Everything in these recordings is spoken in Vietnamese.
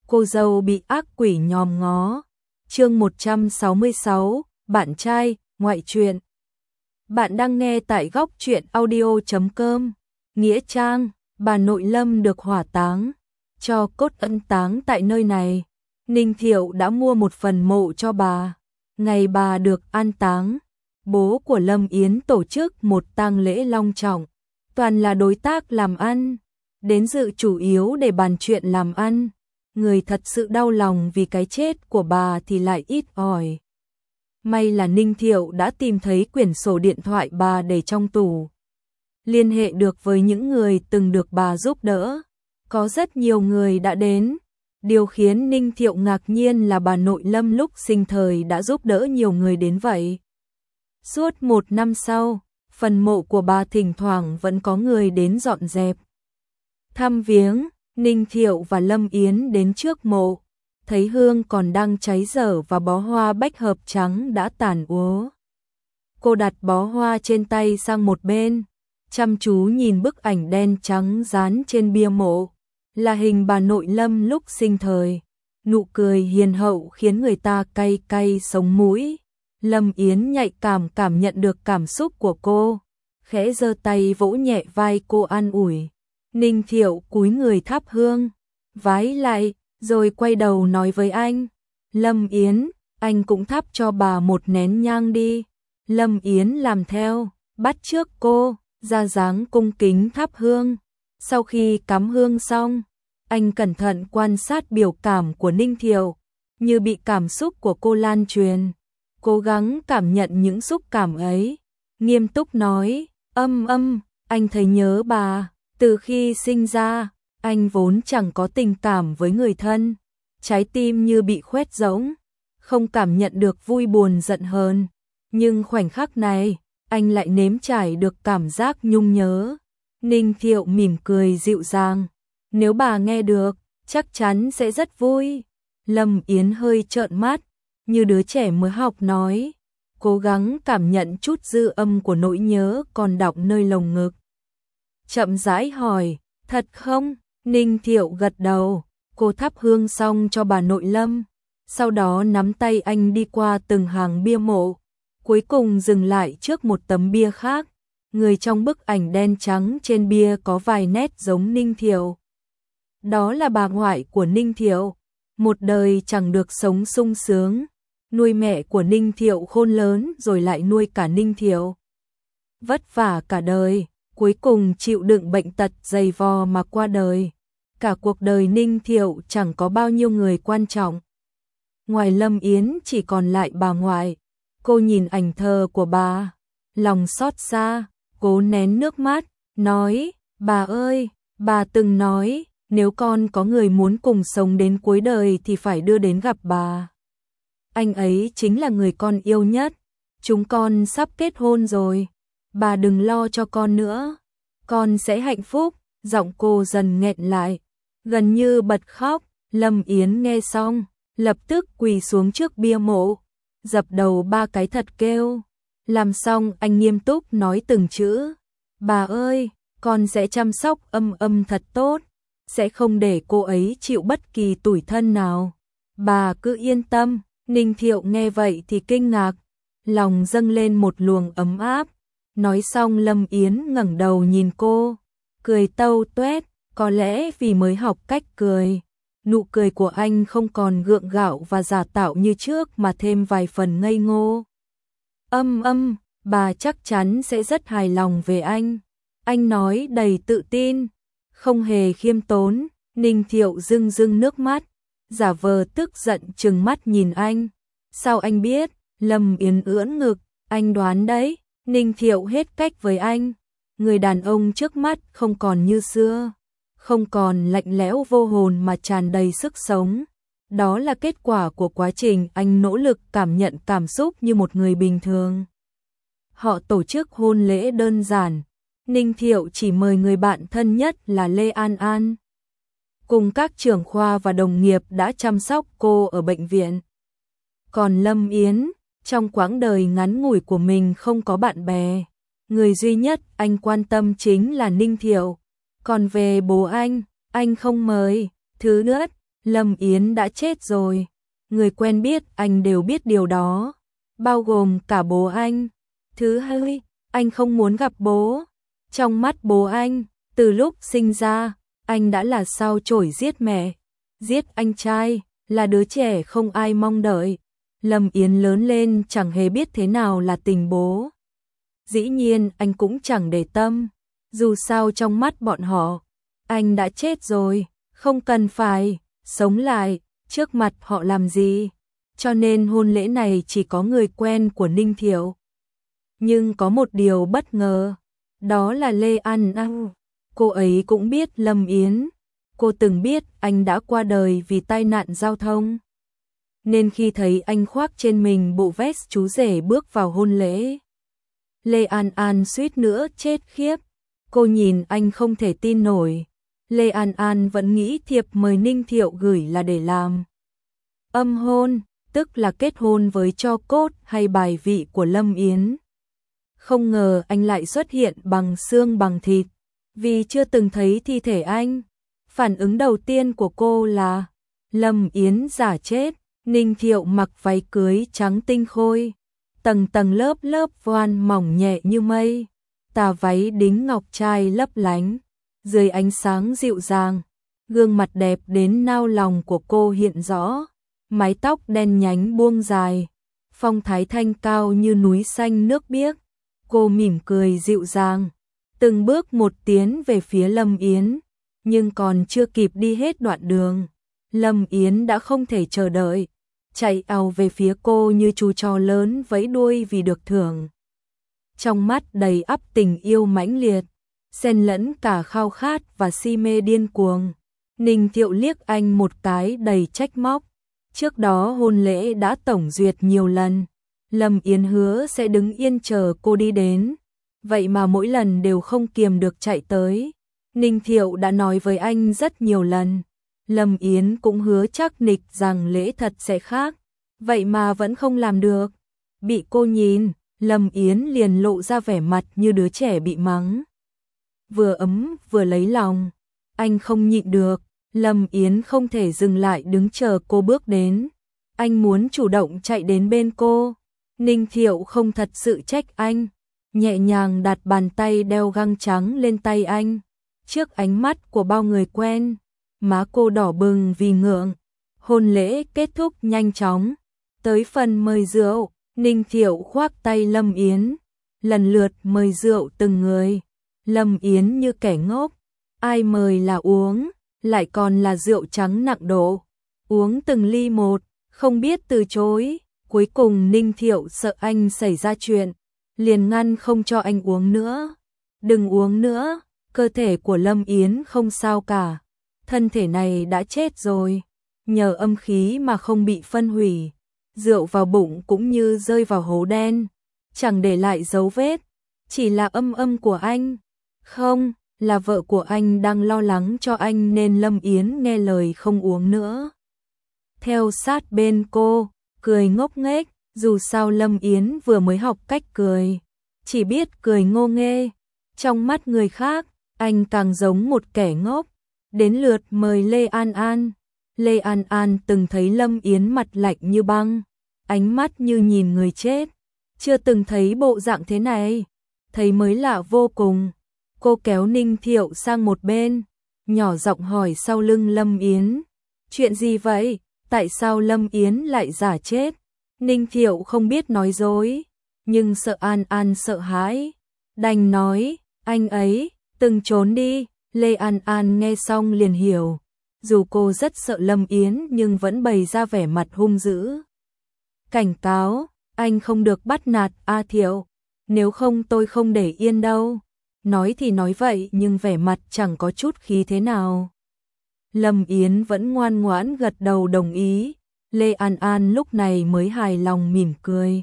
cô dâu bị ác quỷ nhòm ngó. Chương 166, bạn trai, ngoại truyện. Bạn đang nghe tại góc truyện audio.com. Nghĩa trang, bà nội Lâm được hỏa táng, cho cốt ân táng tại nơi này. Ninh Thiệu đã mua một phần mộ cho bà. Ngày bà được an táng, bố của Lâm Yến tổ chức một tang lễ long trọng, toàn là đối tác làm ăn, đến dự chủ yếu để bàn chuyện làm ăn. Người thật sự đau lòng vì cái chết của bà thì lại ít ỏi. May là Ninh Thiệu đã tìm thấy quyển sổ điện thoại bà để trong tủ. Liên hệ được với những người từng được bà giúp đỡ. Có rất nhiều người đã đến. Điều khiến Ninh Thiệu ngạc nhiên là bà nội Lâm lúc sinh thời đã giúp đỡ nhiều người đến vậy. Suốt 1 năm sau, phần mộ của bà thỉnh thoảng vẫn có người đến dọn dẹp. Thăm viếng, Ninh Thiệu và Lâm Yến đến trước mộ, thấy hương còn đang cháy dở và bó hoa bách hợp trắng đã tàn úa. Cô đặt bó hoa trên tay sang một bên, chăm chú nhìn bức ảnh đen trắng dán trên bia mộ, là hình bà nội Lâm lúc sinh thời. Nụ cười hiền hậu khiến người ta cay cay sống mũi. Lâm Yến nhạy cảm nhận được cảm xúc của cô, khẽ giơ tay vỗ nhẹ vai cô an ủi. Ninh Thiệu cúi người thắp hương, vái lại, rồi quay đầu nói với anh. Lâm Yến, anh cũng thắp cho bà một nén nhang đi. Lâm Yến làm theo, bắt chước cô, ra dáng cung kính thắp hương. Sau khi cắm hương xong, anh cẩn thận quan sát biểu cảm của Ninh Thiệu, như bị cảm xúc của cô lan truyền. Cố gắng cảm nhận những xúc cảm ấy, nghiêm túc nói, anh thấy nhớ bà. Từ khi sinh ra, anh vốn chẳng có tình cảm với người thân, trái tim như bị khoét rỗng, không cảm nhận được vui buồn giận hờn. Nhưng khoảnh khắc này, anh lại nếm trải được cảm giác nhung nhớ. Ninh Thiệu mỉm cười dịu dàng, nếu bà nghe được, chắc chắn sẽ rất vui. Lâm Yến hơi trợn mắt, như đứa trẻ mới học nói, cố gắng cảm nhận chút dư âm của nỗi nhớ còn đọng nơi lồng ngực. Chậm rãi hỏi, thật không? Ninh Thiệu gật đầu, cô thắp hương xong cho bà nội Lâm, sau đó nắm tay anh đi qua từng hàng bia mộ, cuối cùng dừng lại trước một tấm bia khác. Người trong bức ảnh đen trắng trên bia có vài nét giống Ninh Thiệu. Đó là bà ngoại của Ninh Thiệu, một đời chẳng được sống sung sướng, nuôi mẹ của Ninh Thiệu khôn lớn rồi lại nuôi cả Ninh Thiệu. Vất vả cả đời, cuối cùng chịu đựng bệnh tật dày vò mà qua đời. Cả cuộc đời Ninh Thiệu chẳng có bao nhiêu người quan trọng. Ngoài Lâm Yến chỉ còn lại bà ngoại. Cô nhìn ảnh thờ của bà, lòng xót xa, cố nén nước mắt, nói, bà ơi, bà từng nói, nếu con có người muốn cùng sống đến cuối đời thì phải đưa đến gặp bà. Anh ấy chính là người con yêu nhất, chúng con sắp kết hôn rồi. Bà đừng lo cho con nữa, con sẽ hạnh phúc. Giọng cô dần nghẹn lại, gần như bật khóc. Lâm Yến nghe xong, lập tức quỳ xuống trước bia mộ, dập đầu 3 cái thật kêu. Làm xong anh nghiêm túc nói từng chữ, bà ơi, con sẽ chăm sóc thật tốt, sẽ không để cô ấy chịu bất kỳ tủi thân nào. Bà cứ yên tâm. Ninh Thiệu nghe vậy thì kinh ngạc, lòng dâng lên một luồng ấm áp. Nói xong Lâm Yến ngẩng đầu nhìn cô, cười tâu tuét, có lẽ vì mới học cách cười. Nụ cười của anh không còn gượng gạo và giả tạo như trước mà thêm vài phần ngây ngô. Bà chắc chắn sẽ rất hài lòng về anh. Anh nói đầy tự tin, không hề khiêm tốn. Ninh Thiệu rưng nước mắt, giả vờ tức giận trừng mắt nhìn anh. Sao anh biết? Lâm Yến ưỡn ngực, anh đoán đấy. Ninh Thiệu hết cách với anh. Người đàn ông trước mắt không còn như xưa, không còn lạnh lẽo vô hồn mà tràn đầy sức sống. Đó là kết quả của quá trình anh nỗ lực cảm nhận cảm xúc như một người bình thường. Họ tổ chức hôn lễ đơn giản. Ninh Thiệu chỉ mời người bạn thân nhất là Lê An An, cùng các trưởng khoa và đồng nghiệp đã chăm sóc cô ở bệnh viện. Còn Lâm Yến, trong quãng đời ngắn ngủi của mình không có bạn bè. Người duy nhất anh quan tâm chính là Ninh Thiệu. Còn về bố anh không mời. Thứ nữa Lâm Yến đã chết rồi. Người quen biết anh đều biết điều đó, bao gồm cả bố anh. Thứ hai, anh không muốn gặp bố. Trong mắt bố anh, từ lúc sinh ra, anh đã là sao chổi giết mẹ, giết anh trai, là đứa trẻ không ai mong đợi. Lâm Yến lớn lên chẳng hề biết thế nào là tình bố. Dĩ nhiên anh cũng chẳng để tâm, dù sao trong mắt bọn họ, anh đã chết rồi, không cần phải sống lại trước mặt họ làm gì. Cho nên hôn lễ này chỉ có người quen của Ninh Thiệu. Nhưng có một điều bất ngờ, đó là Lê An An. Cô ấy cũng biết Lâm Yến. Cô từng biết anh đã qua đời vì tai nạn giao thông. Nên khi thấy anh khoác trên mình bộ vest chú rể bước vào hôn lễ, Lê An An suýt nữa chết khiếp. Cô nhìn anh không thể tin nổi. Lê An An vẫn nghĩ thiệp mời Ninh Thiệu gửi là để làm âm hôn, tức là kết hôn với tro cốt hay bài vị của Lâm Yến. Không ngờ anh lại xuất hiện bằng xương bằng thịt, vì chưa từng thấy thi thể anh. Phản ứng đầu tiên của cô là Lâm Yến giả chết. Ninh Thiệu mặc váy cưới trắng tinh khôi, tầng tầng lớp lớp voan mỏng nhẹ như mây, tà váy đính ngọc trai lấp lánh, dưới ánh sáng dịu dàng, gương mặt đẹp đến nao lòng của cô hiện rõ, mái tóc đen nhánh buông dài, phong thái thanh cao như núi xanh nước biếc. Cô mỉm cười dịu dàng, từng bước một tiến về phía Lâm Yến, nhưng còn chưa kịp đi hết đoạn đường, Lâm Yến đã không thể chờ đợi, chạy ào về phía cô như chú chó lớn vẫy đuôi vì được thưởng. Trong mắt đầy ắp tình yêu mãnh liệt, xen lẫn cả khao khát và si mê điên cuồng. Ninh Thiệu liếc anh một cái đầy trách móc. Trước đó hôn lễ đã tổng duyệt nhiều lần, Lâm Yến hứa sẽ đứng yên chờ cô đi đến, vậy mà mỗi lần đều không kiềm được chạy tới. Ninh Thiệu đã nói với anh rất nhiều lần, Lâm Yến cũng hứa chắc nịch rằng lễ thật sẽ khác, vậy mà vẫn không làm được. Bị cô nhìn, Lâm Yến liền lộ ra vẻ mặt như đứa trẻ bị mắng. Vừa ấm vừa lấy lòng, anh không nhịn được, Lâm Yến không thể dừng lại đứng chờ cô bước đến. Anh muốn chủ động chạy đến bên cô. Ninh Thiệu không thật sự trách anh, nhẹ nhàng đặt bàn tay đeo găng trắng lên tay anh. Trước ánh mắt của bao người quen, má cô đỏ bừng vì ngượng. Hôn lễ kết thúc nhanh chóng. Tới phần mời rượu, Ninh Thiệu khoác tay Lâm Yến, lần lượt mời rượu từng người. Lâm Yến như kẻ ngốc, ai mời là uống, lại còn là rượu trắng nặng độ. Uống từng ly một, không biết từ chối. Cuối cùng Ninh Thiệu sợ anh xảy ra chuyện, liền ngăn không cho anh uống nữa. Đừng uống nữa, cơ thể của Lâm Yến không sao cả. Thân thể này đã chết rồi, nhờ âm khí mà không bị phân hủy. Rượu vào bụng cũng như rơi vào hố đen, chẳng để lại dấu vết. Chỉ là âm của anh, không, là vợ của anh đang lo lắng cho anh nên Lâm Yến nghe lời không uống nữa. Theo sát bên cô, cười ngốc nghếch, dù sao Lâm Yến vừa mới học cách cười, chỉ biết cười ngô nghê. Trong mắt người khác, anh càng giống một kẻ ngốc. Đến lượt mời Lê An An. Lê An An từng thấy Lâm Yến mặt lạnh như băng, ánh mắt như nhìn người chết. Chưa từng thấy bộ dạng thế này, thấy mới lạ vô cùng. Cô kéo Ninh Thiệu sang một bên, nhỏ giọng hỏi sau lưng Lâm Yến. Chuyện gì vậy? Tại sao Lâm Yến lại giả chết? Ninh Thiệu không biết nói dối, nhưng sợ An An sợ hãi, đành nói, anh ấy từng trốn đi. Lê An An nghe xong liền hiểu, dù cô rất sợ Lâm Yến nhưng vẫn bày ra vẻ mặt hung dữ. Cảnh cáo, anh không được bắt nạt A Thiệu, nếu không tôi không để yên đâu. Nói thì nói vậy nhưng vẻ mặt chẳng có chút khí thế nào. Lâm Yến vẫn ngoan ngoãn gật đầu đồng ý. Lê An An lúc này mới hài lòng mỉm cười.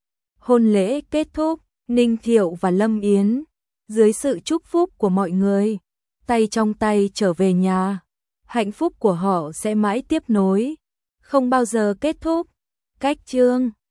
Hôn lễ kết thúc, Ninh Thiệu và Lâm Yến, dưới sự chúc phúc của mọi người, tay trong tay trở về nhà. Hạnh phúc của họ sẽ mãi tiếp nối, không bao giờ kết thúc. Cách chương